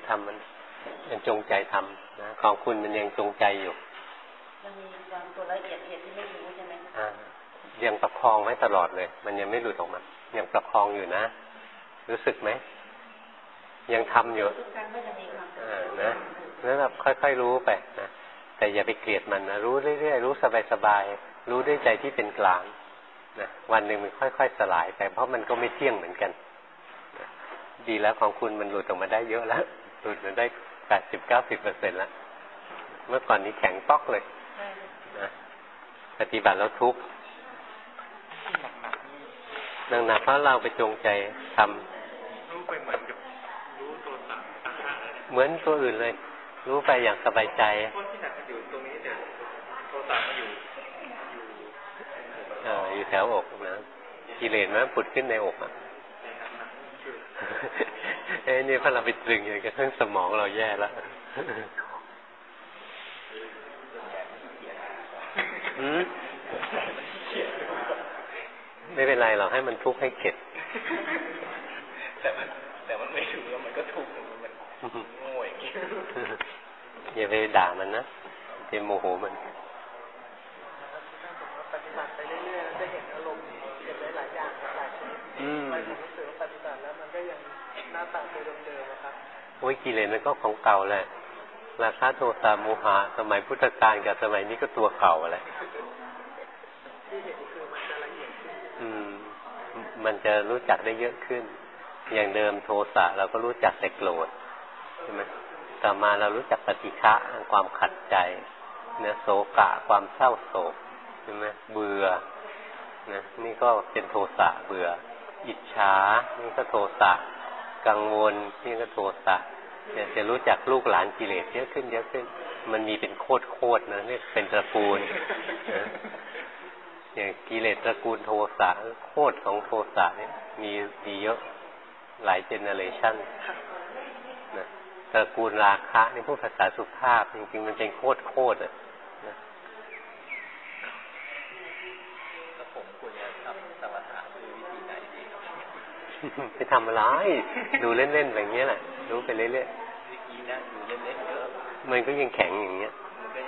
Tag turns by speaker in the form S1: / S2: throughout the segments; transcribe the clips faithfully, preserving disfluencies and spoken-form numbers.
S1: ทำมันยังจงใจทำนะของคุณมันยังจงใจอยู่
S2: มันมีความตัวละเอียดเอียดที่ไม่รู้ใช่ไหม
S1: อ่ายังประคองไว้ตลอดเลยมันยังไม่หลุดออกมายังประคองอยู่นะรู้สึกไหมยังทำอยู่อ่านะนั่นแบบค่อยๆรู้ไปนะแต่อย่าไปเกลียดมันนะรู้เรื่อยๆรู้สบายๆรู้ด้วยใจที่เป็นกลางนะวันหนึ่งมันค่อยๆสลายไปเพราะมันก็ไม่เที่ยงเหมือนกันนะดีแล้วของคุณมันหลุดออกมาได้เยอะแล้วหลุดมาได้แปดสิบเก้าสิบเปอร์เซ็นต์แล้วเมื่อก่อนนี้แข็งป๊อกเลยนะปฏิบัติแล้วทุกข์หนักๆเพราะเราไปจงใจทำรู้ไปเหมือนกับรู้ตัวตาตาฆะเหมือนตัวอื่นเลยรู้ไปอย่างสบายใจเพราะที่หนักมันอยู่ตรงนี้แต่ตัวตามันอยู่อยู่เอออยู่แถวอกนะกิเลสมันผุดขึ้นในอกอ่ะเอ้ยนี่พอเราไปตรึงอย่างกระทั่งสมองเราแย่แล้วอืมไม่เป็นไรหรอกให้มันทุกข์ให้เข็ดแต่มันแต่มันไม่รู้แล้วมันก็ทุกข์มันโง่อย่างนี้อย่าไปด่ามันนะอย่าโมโหมัน
S3: ปฏิบัติไปเรื่อยๆจะเห็นอารมณ์เห็นหลายๆอย่างหลายชนิดมันรู้สึกว่าปฏิบัติแล้วมันก็ยังหน้าตาตัวเดิมๆนะครับ
S1: โอ้ยกิเลสมันก็ของเก่าแหละราคะโทสะโมหะสมัยพุทธกาลกับสมัยนี้ก็ตัวเก่าแหละ
S3: ที่เห็นคือมันจะละเอียดขึ้น
S1: อืมมันจะรู้จักได้เยอะขึ้นอย่างเดิมโทสะเราก็รู้จักแต่โกรธใช่ไหมต่อมาเรารู้จักปฏิฆะความขัดใจเนี่ยโศกะความเศร้าโศกใช่ไหมเบื่อนะนี่ก็เป็นโทสะเบื่ออิจฉานี่ก็โทสะกังวลนี่ก็โทสะเนี่ยจะรู้จักลูกหลานกิเลสเยอะขึ้นเยอะขึ้นมันมีเป็นโคตรโคตรนะนี่เป็นตระกูลนะอย่างกิเลสตระกูลโทสะโคตรของโทสะเนี่ยมีมีเยอะหลายเจเนอเรชันนะตระกูลราคะนี่พูดภาษาสุภาพจริงๆมันเป็นโคตรโคตรอ่ะนะแล้วผมควรจะทำสมถะด้วยวิธีไหนดีครับไปทำอะไรดูเล่นๆแบบนี้แหละรู้ไปเรื่อยๆวิธีนั่งดูเล่นๆเยอะมันก็ยังแข็งอย่างเงี้ย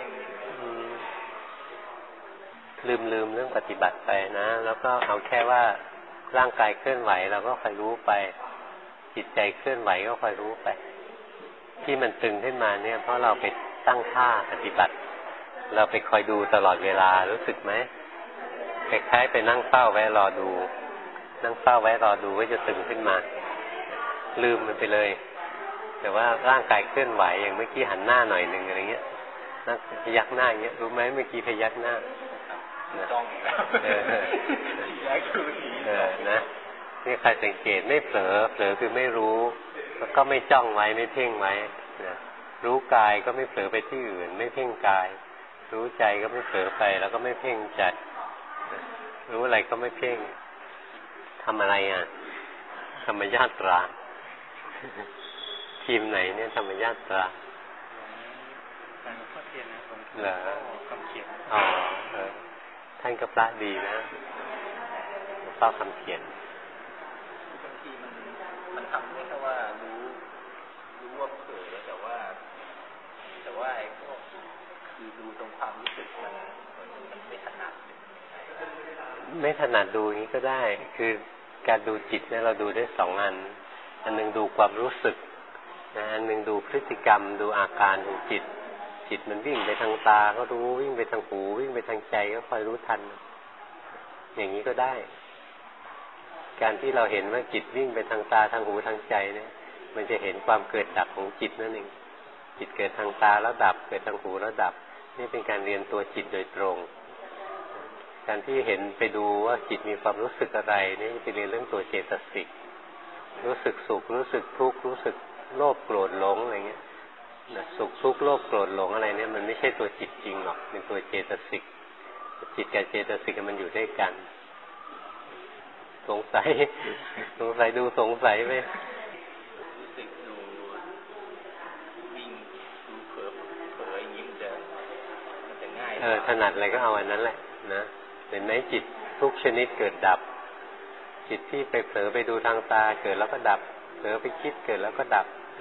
S1: ลืมลืมเรื่องปฏิบัติไปนะแล้วก็เอาแค่ว่าร่างกายเคลื่อนไหวเราก็คอยรู้ไปจิตใจเคลื่อนไหวก็คอยรู้ไปที่มันตึงขึ้นมาเนี่ยเพราะเราไปตั้งท่าปฏิบัติเราไปคอยดูตลอดเวลารู้สึกไหมคล้ายๆไปนั่งเฝ้าไว้รอดูนั่งเฝ้าไว้รอดูว่าจะตึงขึ้นมาลืมมันไปเลยแต่ว่าร่างกายเคลื่อนไหวอย่างเมื่อกี้หันหน้าหน่อยหนึ่งอะไรเงี้ยนั่งพยักหน้าอย่างเงี้ยรู้ไหมเมื่อกี้พยักหน้าจ้องเออเออนะนี่ใครสังเกตไม่เผลอเผลอคือไม่รู้แล้วก็ไม่จ้องไว้ไม่เพ่งไว้นะรู้กายก็ไม่เผลอไปที่อื่นไม่เพ่งกายรู้ใจก็ไม่เผลอไปแล้วก็ไม่เพ่งใจนะรู้อะไรก็ไม่เพ่งทำอะไรอ่ะธรรมญาตราทีมไหนเนี่ยธรรมญาตราเหรออ๋อเออท่านก็พระดีนะเฝ้าคำเขียนบางทีมันมันทำให้แค่ว่ารู้รู้ว่าเผลอแต่ว่าแต่ว่าไอ้พวกคือดูตรงความรู้สึกมันมันไม่ถนัดไม่ถนัดดูนี้ก็ได้คือการดูจิตเนี่ยเราดูได้สองอันอันนึงดูความรู้สึกนะอันนึงดูพฤติกรรมดูอาการของจิตจิตมันวิ่งไปทางตาก็รู้วิ่งไปทางหูวิ่งไปทางใจก็คอยรู้ทันอย่างนี้ก็ได้การที่เราเห็นว่าจิตวิ่งไปทางตาทางหูทางใจเนี่ยมันจะเห็นความเกิดดับของจิตนั่นเองจิตเกิดทางตาแล้วดับเกิดทางหูแล้วดับนี่เป็นการเรียนตัวจิตโดยตรงการที่เห็นไปดูว่าจิตมีความรู้สึกอะไรนี่จะเรียนเรื่องตัวเจตสิกรู้สึกสุขรู้สึกทุกข์รู้สึกโลภโกรธหลงอะไรเงี้ยสุขทุกข์โลภโกรธหลงอะไรเนี่ยมันไม่ใช่ตัวจิตจริงหรอกเป็นตัวเจตสิกจิตกับเจตสิกมันอยู่ด้วยกันสงสัยสงสัยดูสงสัยไปรู้สึกดูวิ่งดูเผลอเผลอยิ้มจะมันจะง่ายเออถนัดอะไรก็เอาอันนั้นแหละนะเห็นไหมจิตทุกชนิดเกิดดับจิตที่ไปเผลอไปดูทางตาเกิดแล้วก็ดับเผลอไปคิดเกิดแล้วก็ดับนะ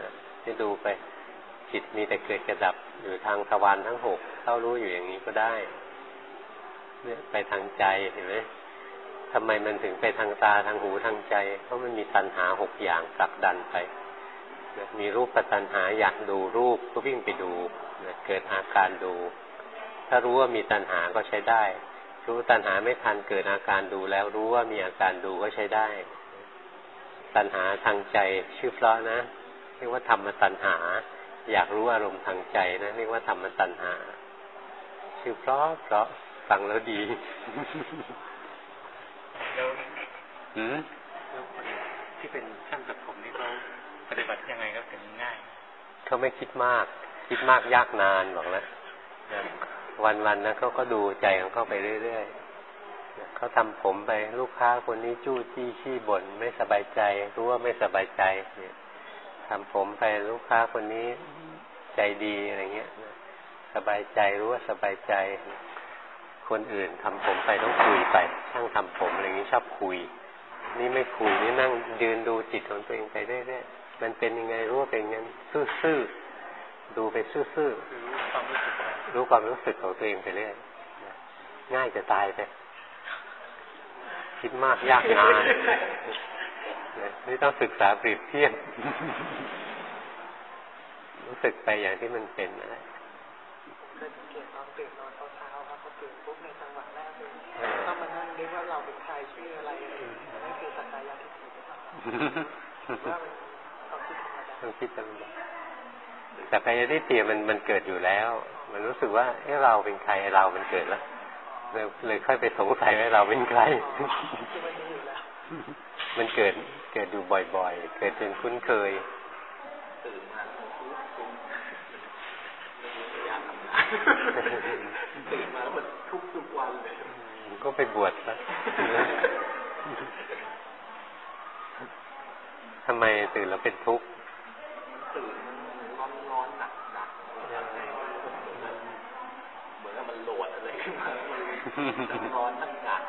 S1: จะดูไปจิตมีแต่เกิดกระดับอยู่ทางทวารทั้งหกเข้ารู้อยู่อย่างนี้ก็ได้เนี่ยไปทางใจเห็นไหมทำไมมันถึงไปทางตาทางหูทางใจเพราะมันมีตัณหาหกอย่างผลักดันไปมีรูปตัณหาอยากดูรูปก็วิ่งไปดูเกิดอาการดูถ้ารู้ว่ามีตัณหาก็ใช้ได้รู้ตัณหาไม่ทันเกิดอาการดูแล้วรู้ว่ามีอาการดูก็ใช้ได้ตัณหาทางใจชื่อเพราะนะเรียกว่าธรรมตัณหาอยากรู้อารมณ์ทางใจนะเรียกว่าธรรมตัณหาชื่อเพราะเพราะฟังแล้วดี
S4: แล้ว
S1: หืม
S4: แล้วคนที่เป็นช่างตัดผมนี่เขาปฏิบัติยังไงครับถึงง่าย
S1: เขาไม่คิดมากคิดมากยากนานบอกแล้ววันๆนะเขาก็ดูใจของเขาไปเรื่อยๆเขาทำผมไปลูกค้าคนนี้จู้จี้ขี้บ่นไม่สบายใจรู้ว่าไม่สบายใจเนี่ยทำผมไปลูกค้าคนนี้ใจดีอะไรเงี้ยสบายใจรู้ว่าสบายใจคนอื่นทำผมไปต้องคุยไปช่างทำผมอะไรอย่างนี้ชอบคุยนี่ไม่คุยนี่นั่งยืนดูจิตของตัวเองไปเรื่อยๆมันเป็นยังไงรู้ว่าเป็นงั้นซื่อๆดูไปซื่อๆรู้ความรู้สึกของตัวเองไปเรื่อยง่ายจะตายไปคิดมากยากนานนี่ต้องศึกษาเปรียบเทียบรู้สึกไปอย่างที่มันเป็นนะ
S3: เคยสังเกตตอนตื่นนอนเช้าๆครับพอตื่นปุ๊บในจังหวะแรกเลยต้องมานั่งนึกว่าเราเป็นใครชื่ออะไรนั่นคือสักกายทิฏฐิว่ามันต้องคิดธรรมดา
S1: ต้องคิดธรรมดาแต่กายทิฏฐิมันมันเกิดอยู่แล้วมันรู้สึกว่าเอ๊ะเราเป็นใครเรามันเกิดแล้วเลยเลยค่อยไปสงสัยว่าเราเป็นใครมันเกิดเกิดอยู่บ่อยๆเกิดจนคุ้นเคย
S4: ตื่นมาตื่นมาแล้วมันทุกทุกวันเลย
S1: ก็ไปบวชซะทำไมตื่นแล้วเป็นทุกข์
S4: ตื่นมันร้อนๆหนักๆเหมือนกับมันโหลดอะไรขึ้นมามันร้อนทั้งหนัก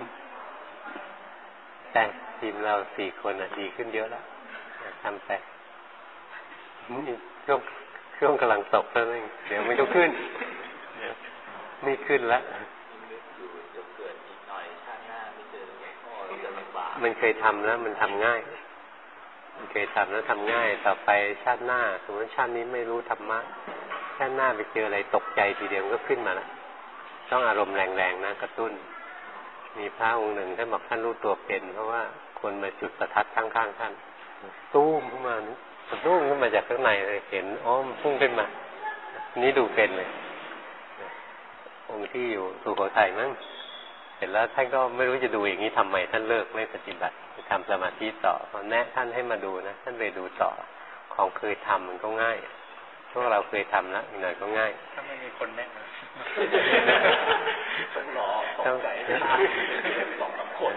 S1: แต่ทีมเราสี่คนอ่ะดีขึ้นเยอะแล้วทำไปนี่ช่วงช่วงกำลังตกแล้วนี่เดี๋ยวมันก็ขึ้นนี่ขึ้นแล้วมันเคยทำแล้วมันทำง่ายมันเคยทำแล้วทำง่ายต่อไปชาติหน้าสมมติชาตินี้ไม่รู้ธรรมะชาติหน้าไปเจออะไรตกใจทีเดียวก็ขึ้นมาแล้วต้องอารมณ์แรงๆนะกระตุ้นมีพระองค์หนึ่งท่านบอกท่านรู้ตัวเป็นเพราะว่าคนมาจุดประทัดข้างๆท่านตู้มขึ้นมาตู้มขึ้นมาจากข้างในเลยเห็นอ้อมพุ่งขึ้นมานี่ดูเป็นเลยองค์ที่อยู่สุโขทัยมั้งเสร็จแล้วท่านก็ไม่รู้จะดูอย่างนี้ทำไมท่านเลิกไม่ปฏิบัติทำสมาธิต่อพอแนะท่านให้มาดูนะท่านไปดูต่อของเคยทำมันก็ง่ายพวกเราเคยทำแล้วอีกหน่อยก็ง่าย
S4: ถ้าไม่มีคนแนะนะต้องรอตกใจสองสามคน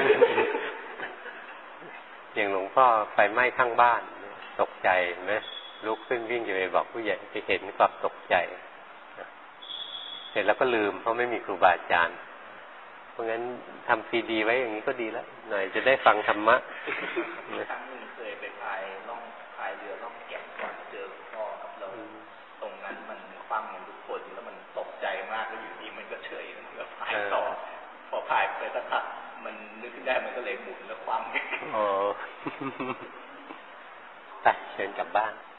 S1: อย่างหลวงพ่อไฟไหม้ข้างบ้านตกใจไหมลุกขึ้นวิ่งอยู่ไปบอกผู้ใหญ่ไปเห็นก็ตกใจเสร็จแล้วก็ลืมเพราะไม่มีครูบาอาจารย์เพราะงั้นทำซีดีไว้อย่างนี้ก็ดีแล้วหน่อยจะได้ฟังธรรมะ
S4: ครั้งหนึ่งเคยไปพายล่องพายเรือล่องแก่งก่อนเจอหลวงพ่อครับแล้วตรงนั้นมันฟังมันทุกคนแล้วมันตกใจมากแล้วอยู่ดีมันก็เฉยมันก็พายต่อพอพายไปสักพักมันนึกได้มันก็เลยหมุนแล้วคว่ำ
S1: อ๋อไปเชิญกลับบ้าน